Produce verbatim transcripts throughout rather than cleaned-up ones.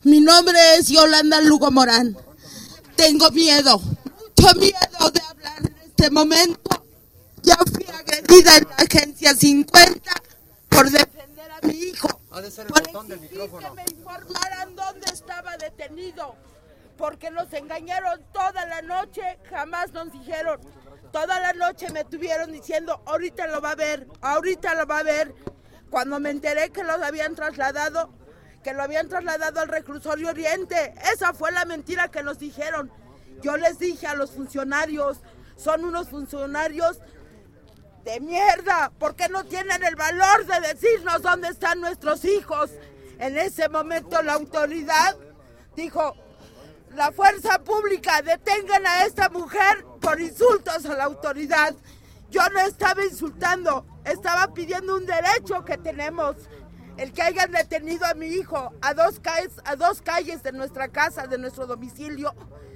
Mi nombre es Yolanda Lugo Morán. Tengo miedo, mucho miedo de hablar en este momento. Ya fui agredida en la agencia cincuenta por defender a mi hijo. Ha de ser el por botón del micrófono. Que me informaran dónde estaba detenido, porque nos engañaron toda la noche, jamás nos dijeron. Toda la noche me estuvieron diciendo, ahorita lo va a ver, ahorita lo va a ver. Cuando me enteré que los habían trasladado, que lo habían trasladado al reclusorio Oriente, esa fue la mentira que nos dijeron. Yo les dije a los funcionarios, son unos funcionarios de mierda, porque no tienen el valor de decirnos dónde están nuestros hijos. En ese momento la autoridad dijo, la fuerza pública, detengan a esta mujer por insultos a la autoridad. Yo no estaba insultando, estaba pidiendo un derecho que tenemos. El que hayan detenido a mi hijo a dos calles, a dos calles de nuestra casa, de nuestro domicilio,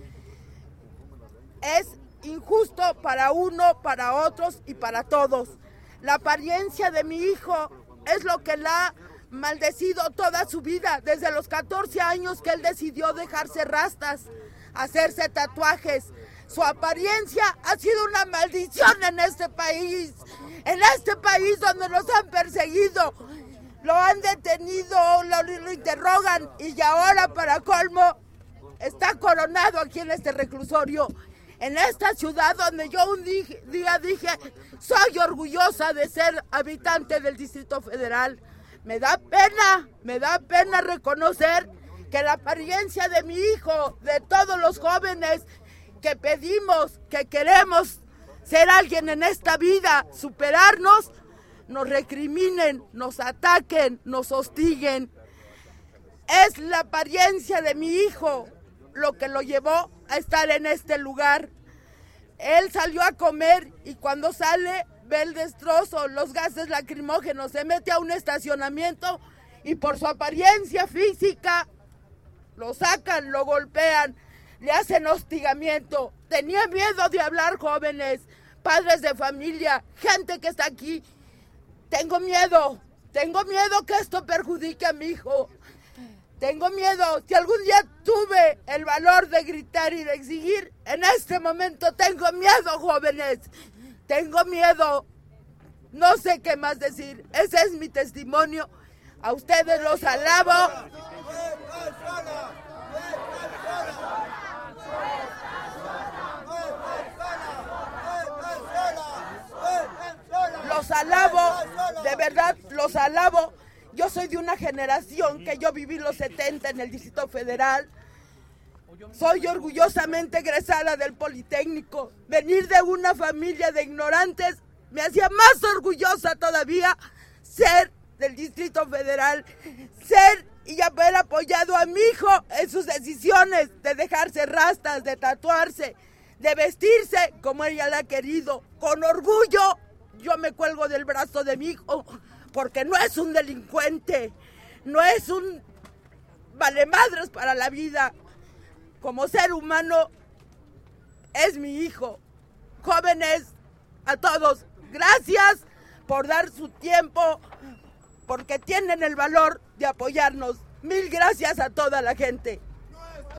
es injusto para uno, para otros y para todos. La apariencia de mi hijo es lo que la ha maldecido toda su vida, desde los catorce años que él decidió dejarse rastas, hacerse tatuajes. Su apariencia ha sido una maldición en este país, en este país donde nos han perseguido, lo han detenido, lo, lo interrogan y ahora para colmo está coronado aquí en este reclusorio, en esta ciudad donde yo un día dije, soy orgullosa de ser habitante del Distrito Federal. Me da pena, me da pena reconocer que la apariencia de mi hijo, de todos los jóvenes que pedimos, que queremos ser alguien en esta vida, superarnos, nos recriminen, nos ataquen, nos hostiguen. Es la apariencia de mi hijo lo que lo llevó a estar en este lugar. Él salió a comer y cuando sale ve el destrozo, los gases lacrimógenos, se mete a un estacionamiento y por su apariencia física lo sacan, lo golpean, le hacen hostigamiento. Tenía miedo de hablar, jóvenes, padres de familia, gente que está aquí. Tengo miedo, tengo miedo que esto perjudique a mi hijo. Tengo miedo, si algún día tuve el valor de gritar y de exigir, en este momento tengo miedo, jóvenes. Tengo miedo, no sé qué más decir, ese es mi testimonio. A ustedes los alabo. Los alabo, de verdad, los alabo. Yo soy de una generación que yo viví los setenta en el Distrito Federal. Soy orgullosamente egresada del Politécnico. Venir de una familia de ignorantes me hacía más orgullosa todavía ser del Distrito Federal, ser y haber apoyado a mi hijo en sus decisiones de dejarse rastas, de tatuarse, de vestirse como ella la ha querido. Con orgullo yo me cuelgo del brazo de mi hijo, porque no es un delincuente, no es un valemadres para la vida. Como ser humano, es mi hijo. Jóvenes, a todos, gracias por dar su tiempo, porque tienen el valor de apoyarnos. Mil gracias a toda la gente.